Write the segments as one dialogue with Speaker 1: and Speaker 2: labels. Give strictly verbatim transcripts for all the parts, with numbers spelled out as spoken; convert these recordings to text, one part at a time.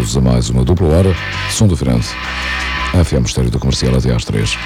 Speaker 1: bem-vindos a mais uma dupla hora de som diferente. F M Estéreo da Comercial até às três.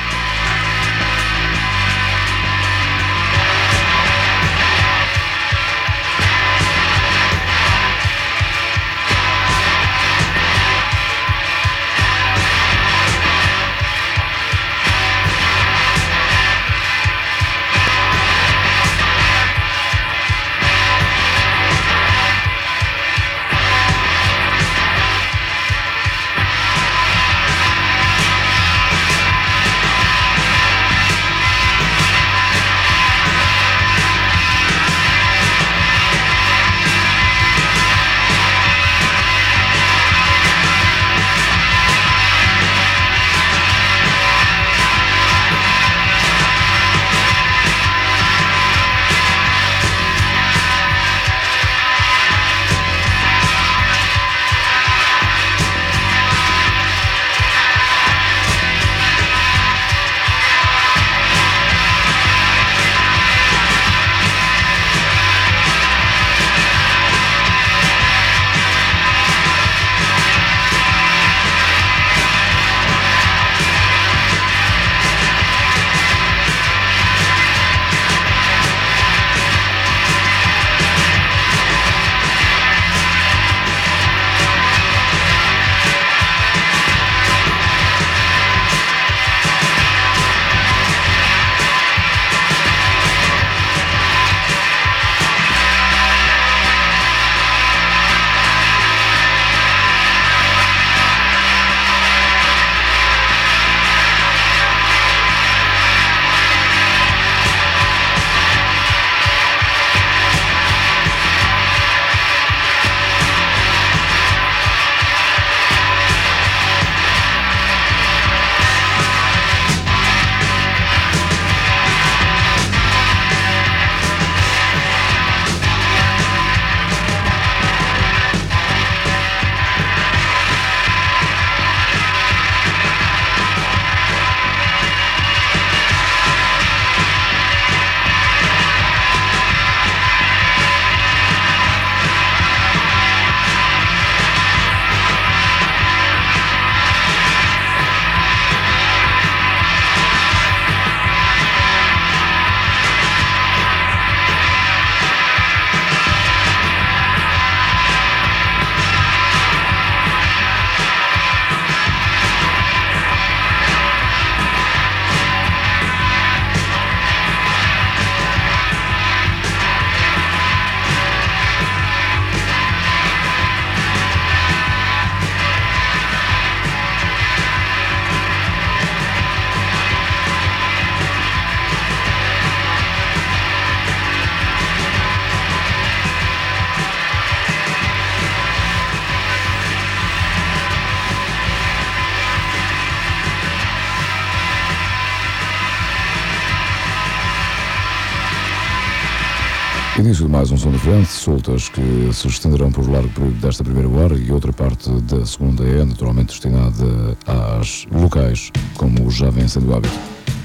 Speaker 1: Início de mais um som diferente, soltas que se estenderão por largo período desta primeira hora e outra parte da segunda é naturalmente destinada às locais, como já vem sendo hábito.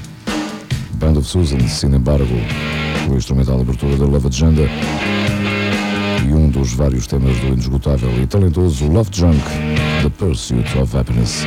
Speaker 1: Band of Susan, sin embargo, o instrumental abertura da Love Agenda e um dos vários temas do inesgotável e talentoso Love Junk, The Pursuit of Happiness.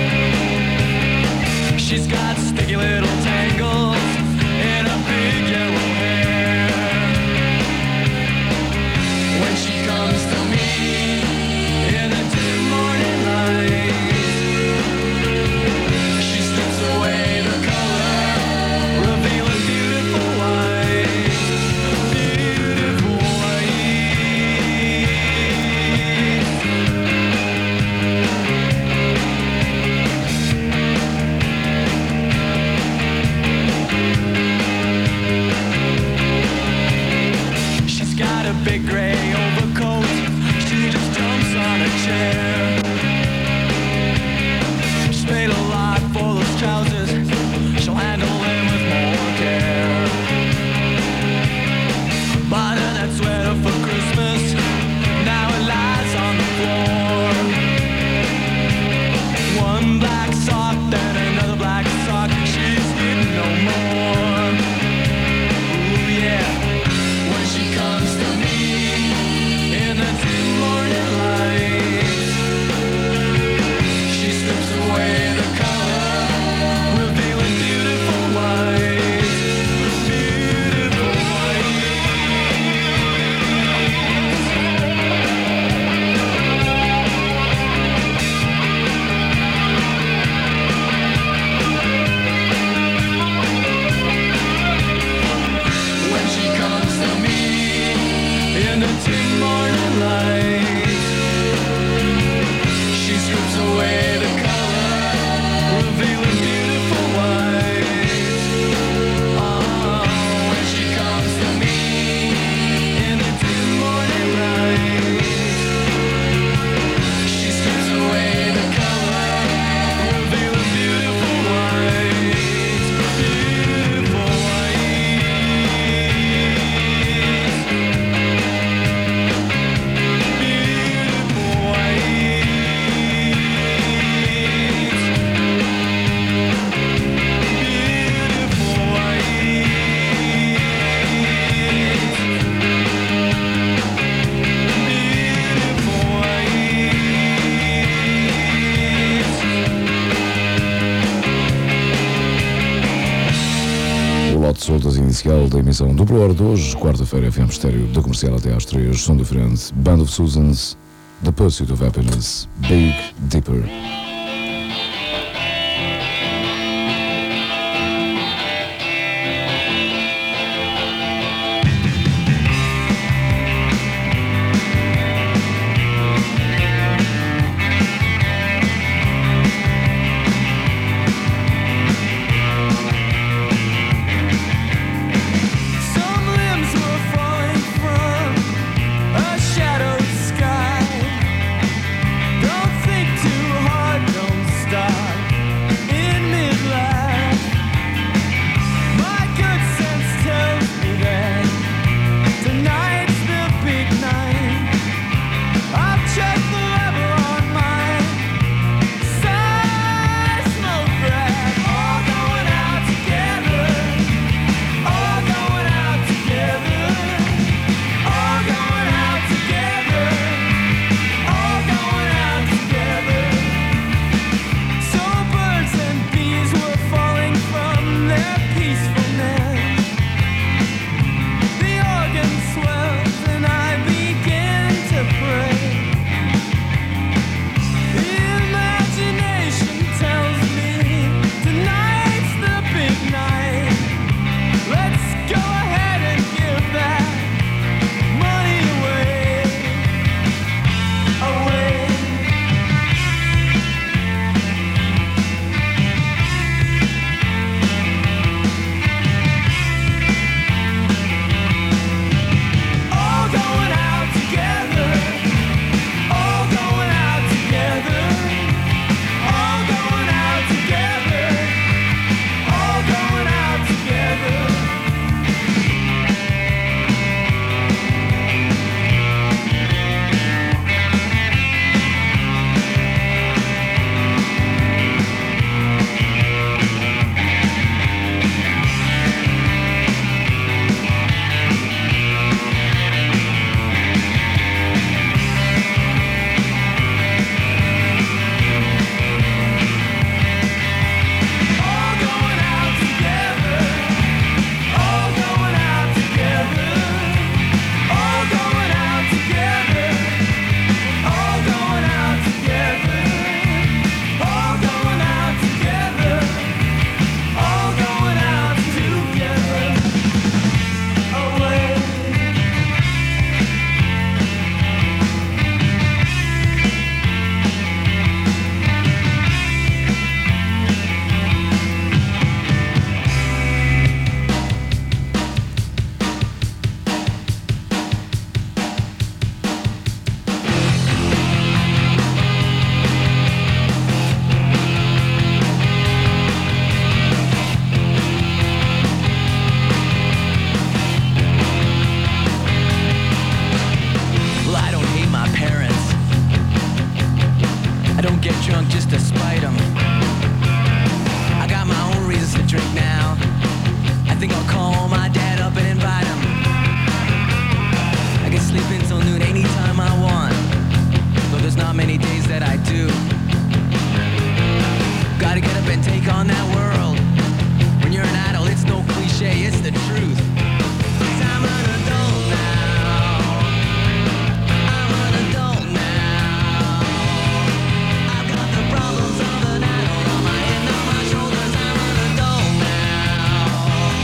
Speaker 2: She's got sticky little tangles in a big yellow
Speaker 1: oficial da emissão do Blur de hoje, quarta-feira, F M Estéreo, da Comercial até às três, som diferente, Band of Susans, The Pursuit of Happiness, Big Dipper.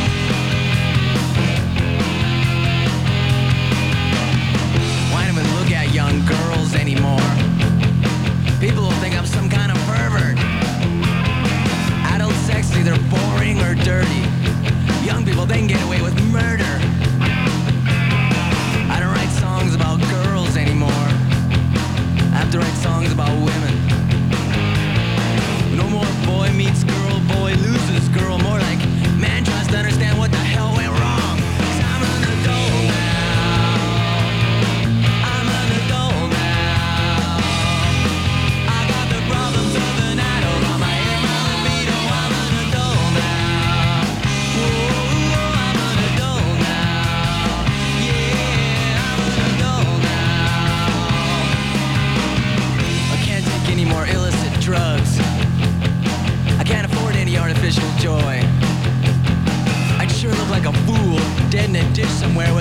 Speaker 2: Look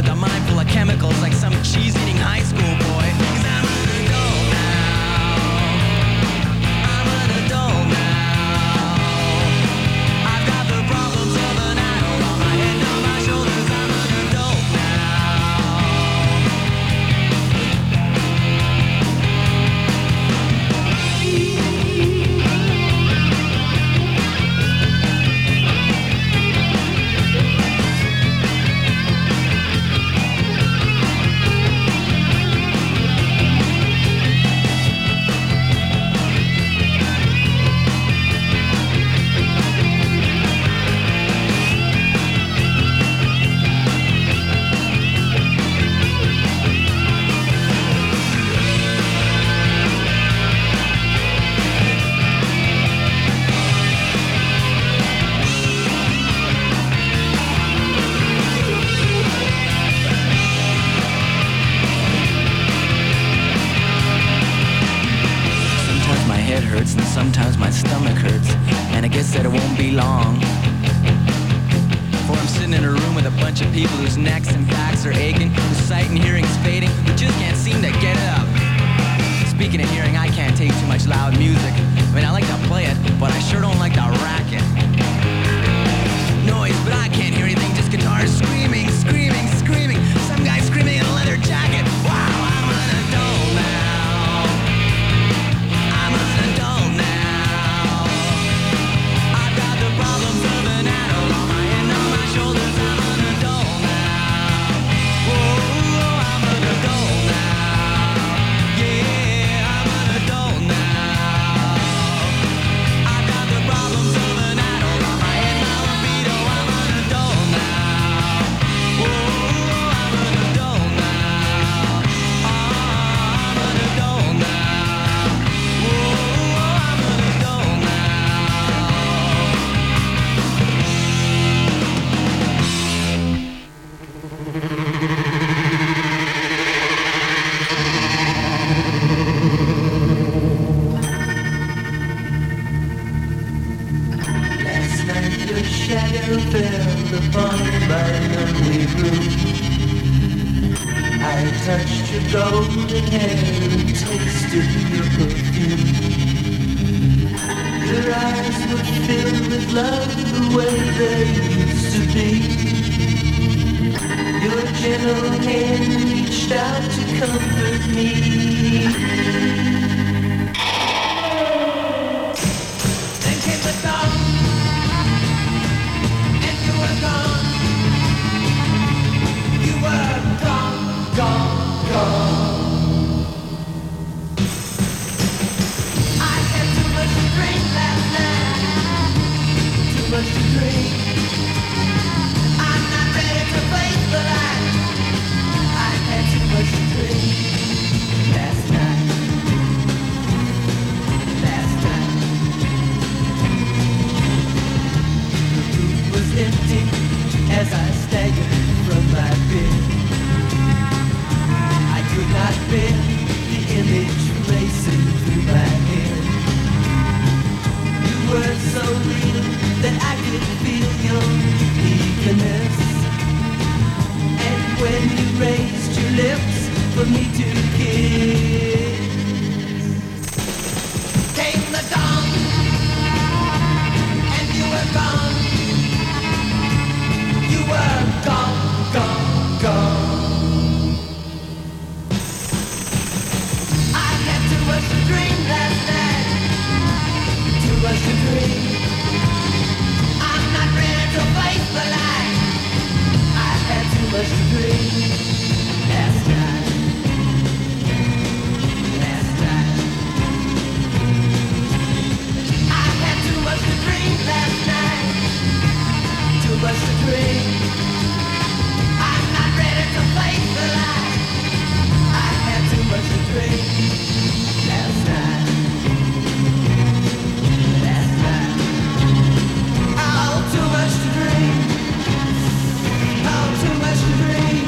Speaker 2: with a mind full of chemicals like some cheese-eating high school boy. 'Cause I'm an adult now. I'm an adult now. I've got the problems of an adult on my head, on my shoulders. I'm an adult and sometimes my stomach hurts, and I guess that it won't be long. For I'm sitting in a room with a bunch of people whose necks and backs are aching, whose sight and hearing's fading, who just can't seem to get it up. Speaking of hearing, I can't take too much loud music. I mean, I like to play it, but I sure don't like to rack it. Noise, but I can't hear anything, just guitars screaming, screaming, screaming. Some guy screaming in a leather jacket. Wow, I'm an adult now. I'm an adult now. I've got the problems of an adult on my head, on my shoulders. I'm an adult now. Whoa, I'm an adult now. Yeah, I'm an adult now. I've got the problems of an adult on my head, my libido. I'm an adult now. Whoa, I'm an adult now. I'm an adult now. Whoa, I'm an adult now.
Speaker 3: Last night your shadow fell upon my lonely room. I touched your golden hair and tasted your perfume. Your eyes were filled with love the way they used to be. Your gentle hand reached out to comfort me. Then came the dawn, and you were gone. You were gone, gone, gone. I had too much to drink last night, too much to drink. I'm not ready to face the light. I had too much to drink last night, last night. The room was empty as I staggered from my bed. I could not bear the image racing through my head. You were so real that I could feel your eagerness. And when you raised your lips for me to kiss, came the dawn, and you were gone. You were gone, gone, gone. I had too much to drink last night, too much to drink. I'm not ready to face the light. I had too much to drink last night, last night. I had too much to drink last night, too much to drink. I'm not ready to face the light. I had too much to drink last night, last night. Oh, too much to drink. Oh, too much to drink.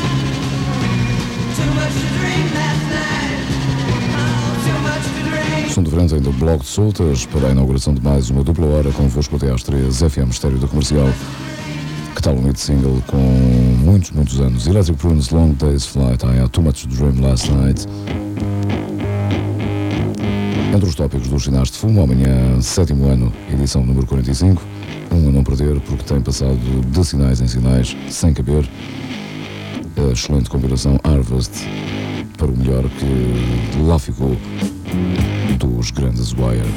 Speaker 3: Too much to drink last night. Oh, too much to drink.
Speaker 1: Som de Verão ainda o Bloco de Soltas para a inauguração de mais uma dupla hora convosco até às três, F M Mistério da Comercial. Que tal um hit single com muitos, muitos anos? Electric Prunes, Long Day's Flight, I Had Too Much to Dream Last Night. Entre os tópicos dos sinais de fumo, amanhã, sétimo ano, edição número quarenta e cinco. Um a não perder porque tem passado de sinais em sinais, sem caber. A excelente compilação Harvest, para o melhor que lá ficou dos grandes Wire.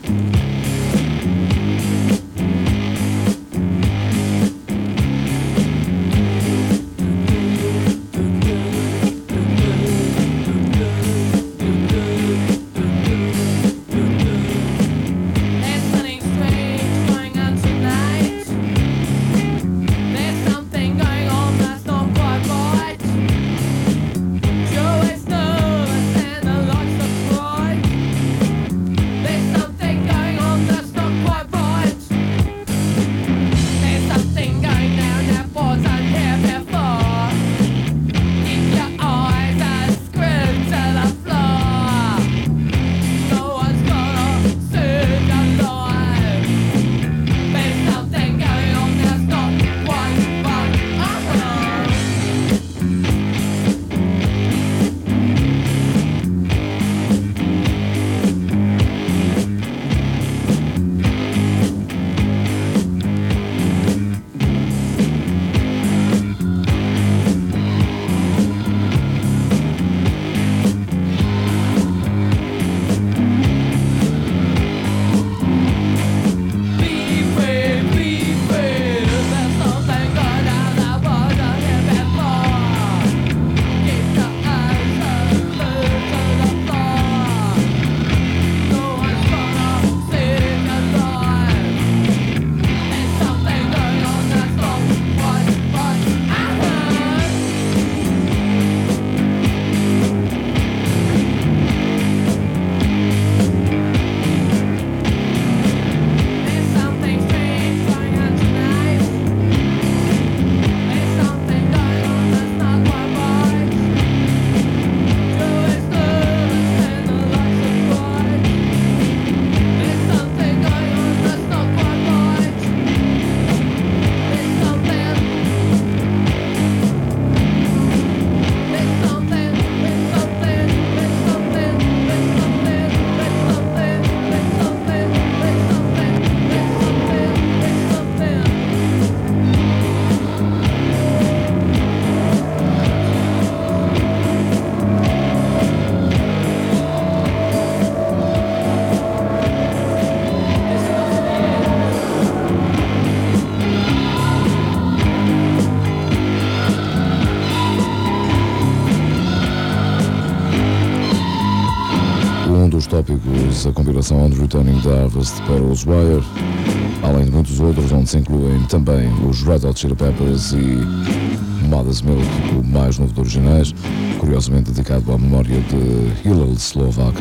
Speaker 1: Tópicos, a compilação On Returning the Harvest para os Wire, além de muitos outros, onde se incluem também os Red Hot Chili Peppers e Mother's Milk, o mais novo dos originais, curiosamente dedicado à memória de Hillel Slovak,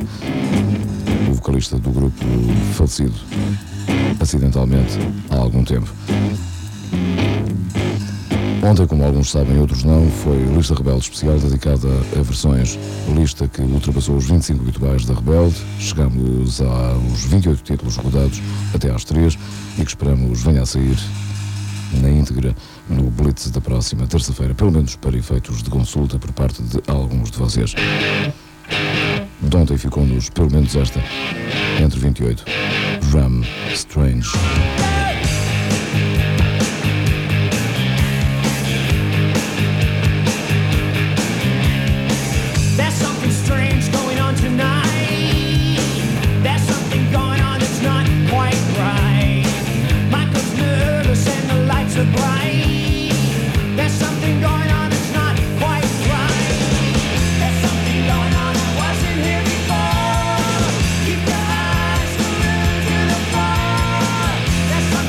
Speaker 1: o vocalista do grupo falecido acidentalmente há algum tempo. Ontem, como alguns sabem, outros não, foi Lista Rebelde especial dedicada a versões, lista que ultrapassou os vinte e cinco habituais da Rebelde. Chegamos aos vinte e oito títulos rodados até às três e que esperamos venha a sair na íntegra no Blitz da próxima terça-feira, pelo menos para efeitos de consulta por parte de alguns de vocês. De ontem ficou-nos pelo menos esta, entre vinte e oito, Ram Strange.
Speaker 4: That's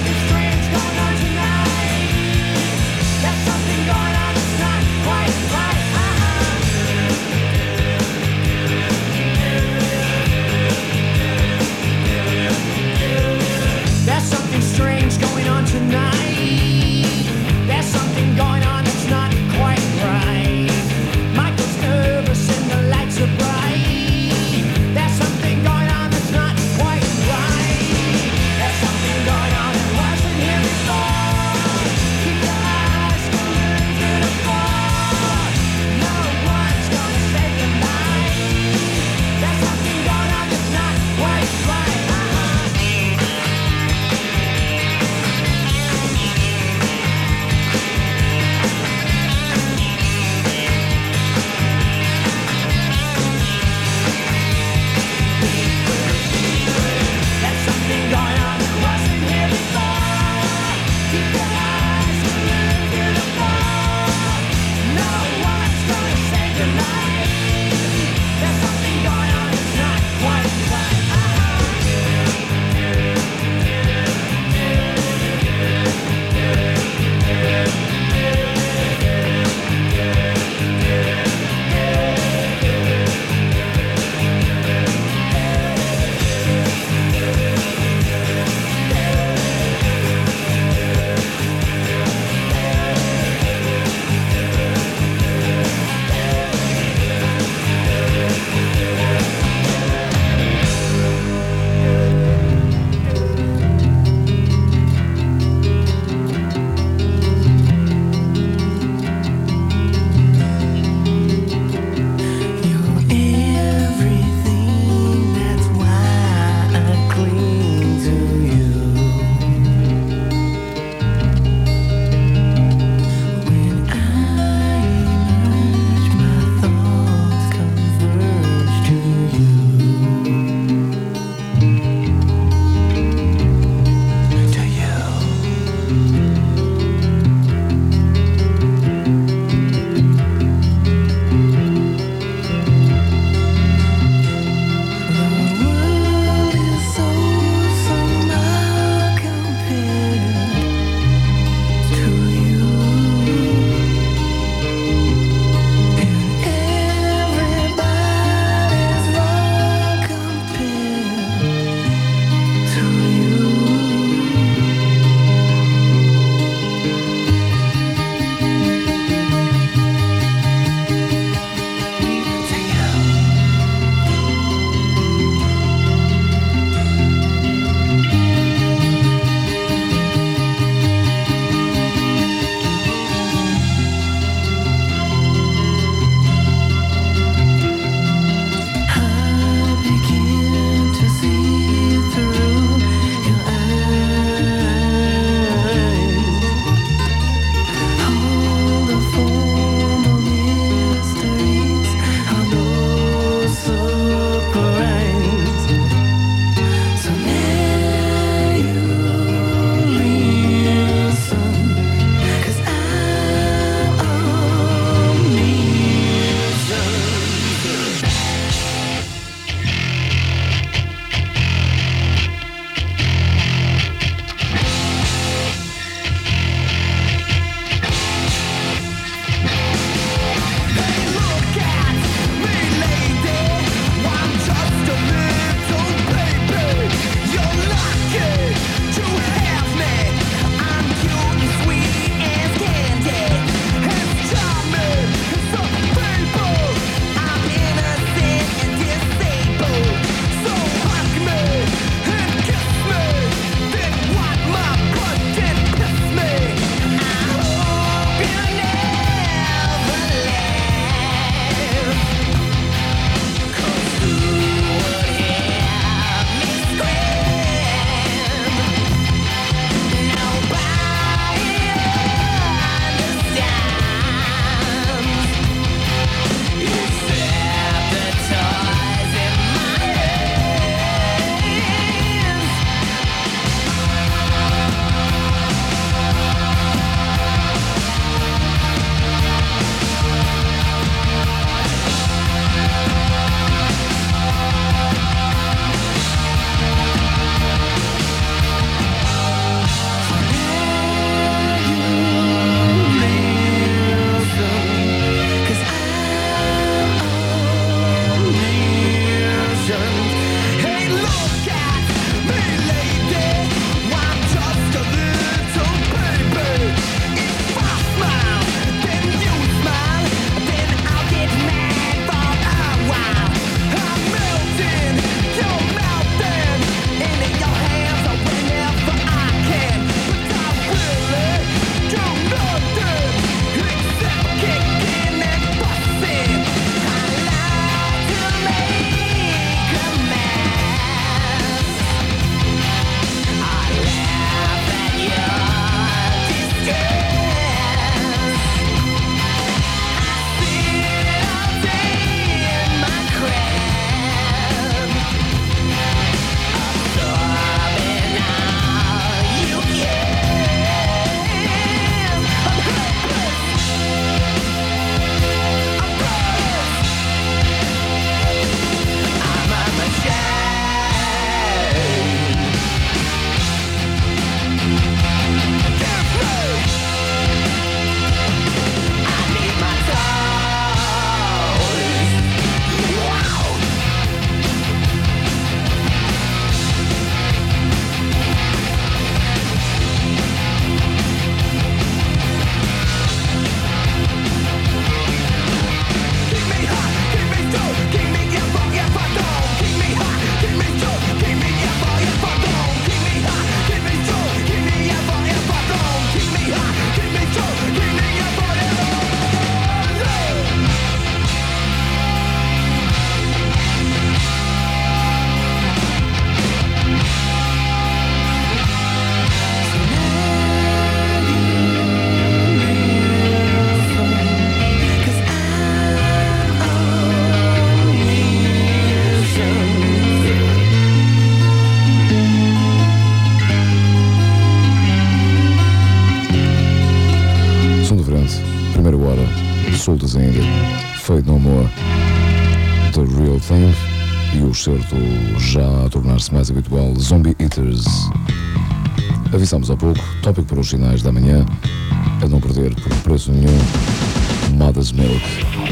Speaker 1: Thing e o certo já a tornar-se mais habitual, Zombie Eaters. Avisamos há pouco, tópico para os finais da manhã, a não perder por preço nenhum, Mother's Milk,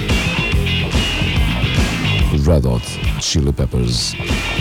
Speaker 1: Red Hot Chili Peppers.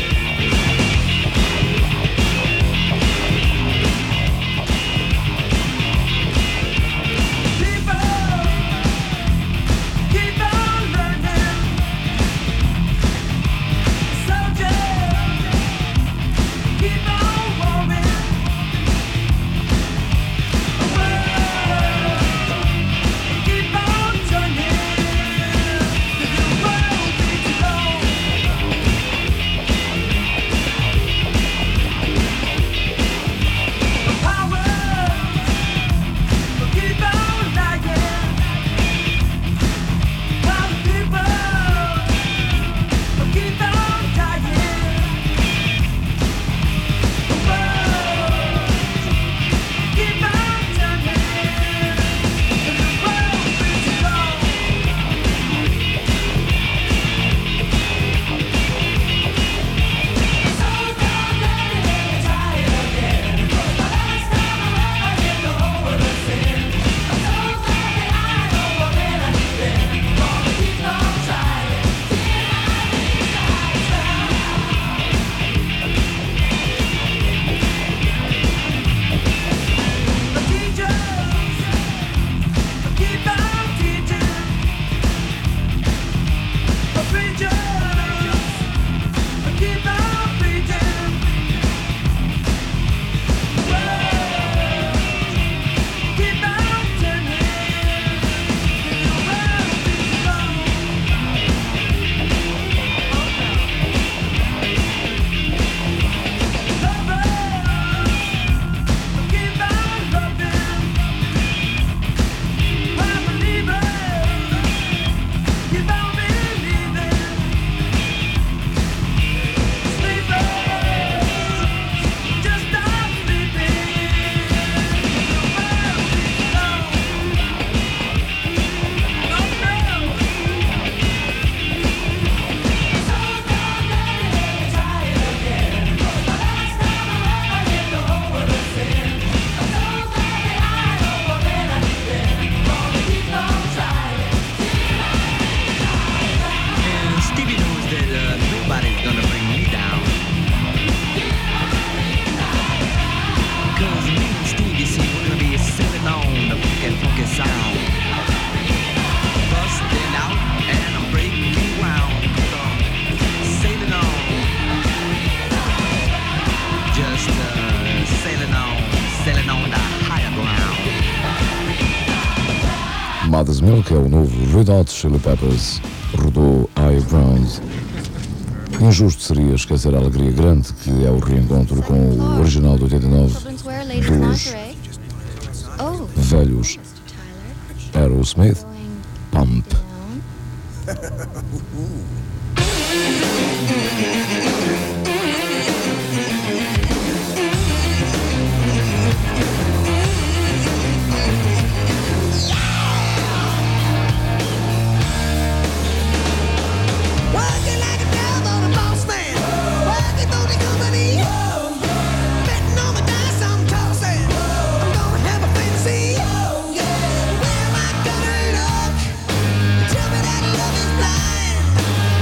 Speaker 1: Mother's Milk é o novo Red Hot Chili Peppers, rodou High Ground. Injusto seria esquecer a alegria grande que é o reencontro com o original de oitenta e nove dos velhos Aerosmith, Pump.
Speaker 4: Tell me that love is blind.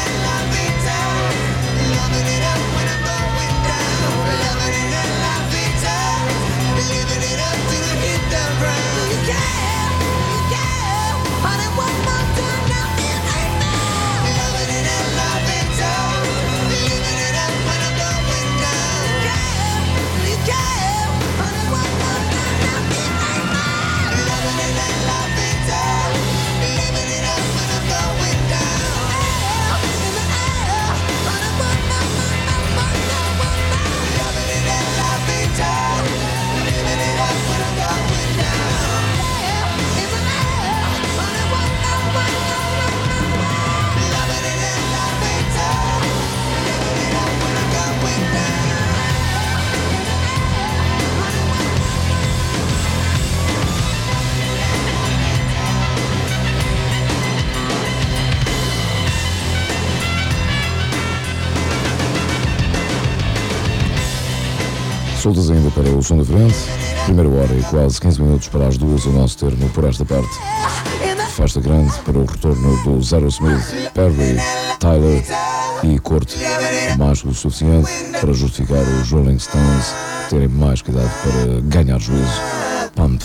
Speaker 1: Soltas ainda para o som da frente. Primeira hora e quase quinze minutos para as duas o nosso termo por esta parte. Festa grande para o retorno do Zero Smith, Perry, Tyler e Corte. Mais que o suficiente para justificar os Rolling Stones terem mais que idade para ganhar juízo. Pump.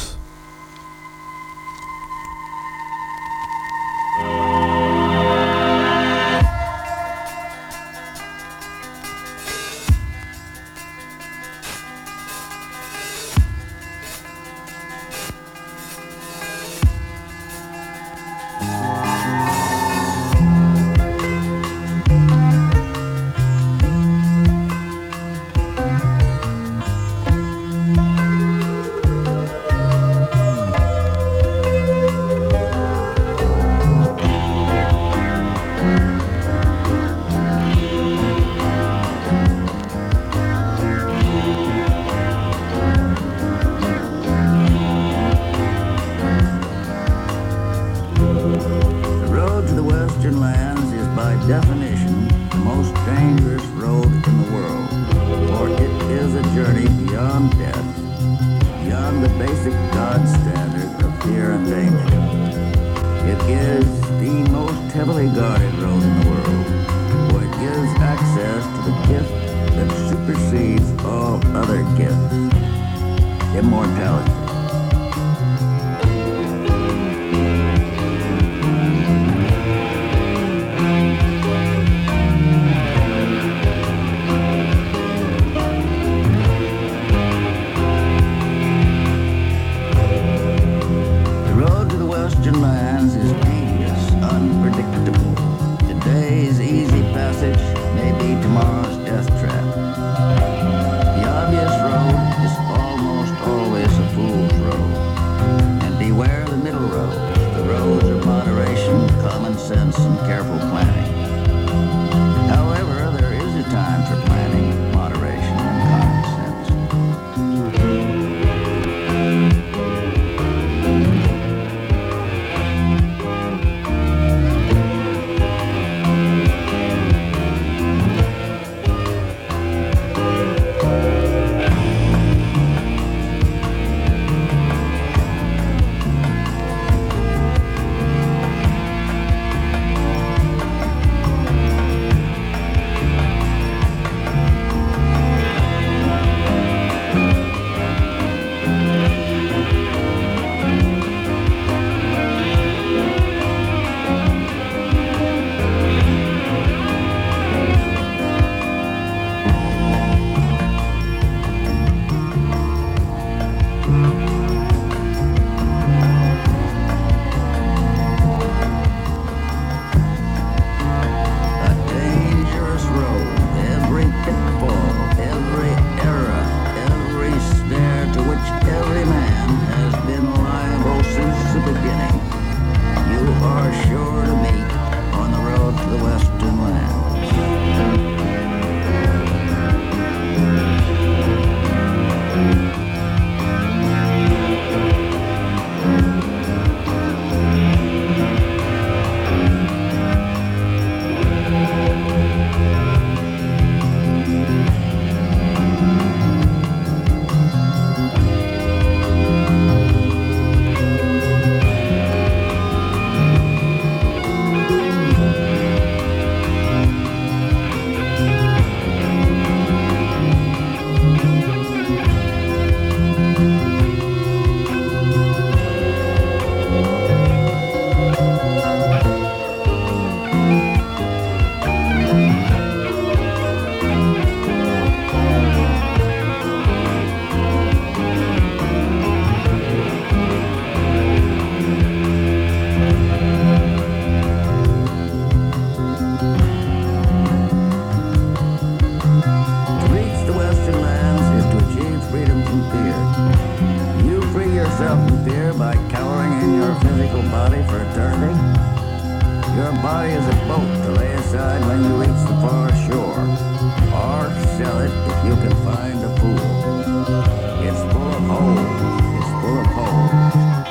Speaker 4: you can find a pool. It's full of holes, it's full of holes.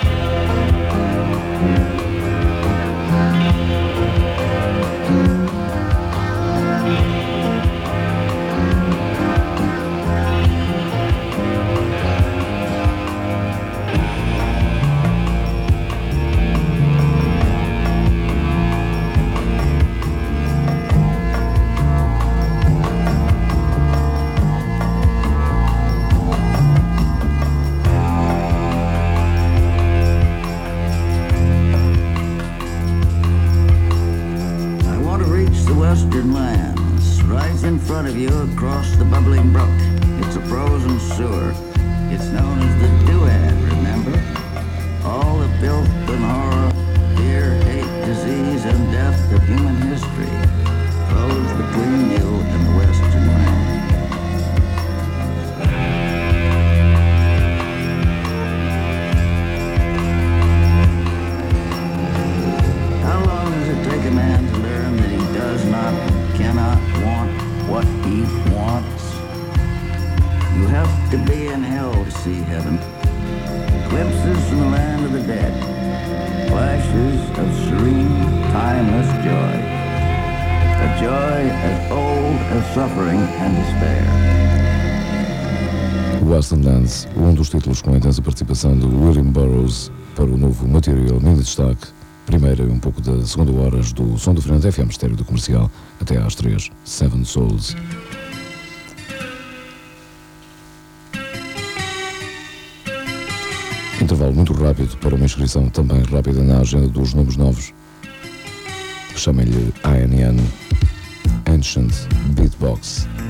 Speaker 4: Western lands, right in front of you across the bubbling brook. It's a frozen sewer. It's known as the Duad, remember? All the filth and horror, fear, hate, disease, and death of human history flows between you and the Western land. How long does it take a man to learn that he does not, cannot want what he wants? You have to be in hell to see heaven. Glimpses from the land of the dead. Flashes of serene, timeless joy. A joy as old as suffering and despair.
Speaker 1: Western Lands, um dos títulos com a intensa participação de William Burroughs para o novo Material Mini Destaque. Primeira e um pouco da segunda horas do Som do Fernando F M Mistério do Comercial até às três, Seven Souls. Intervalo muito rápido para uma inscrição também rápida na agenda dos nomes novos. Chamem-lhe A N N, Ancient Beatbox.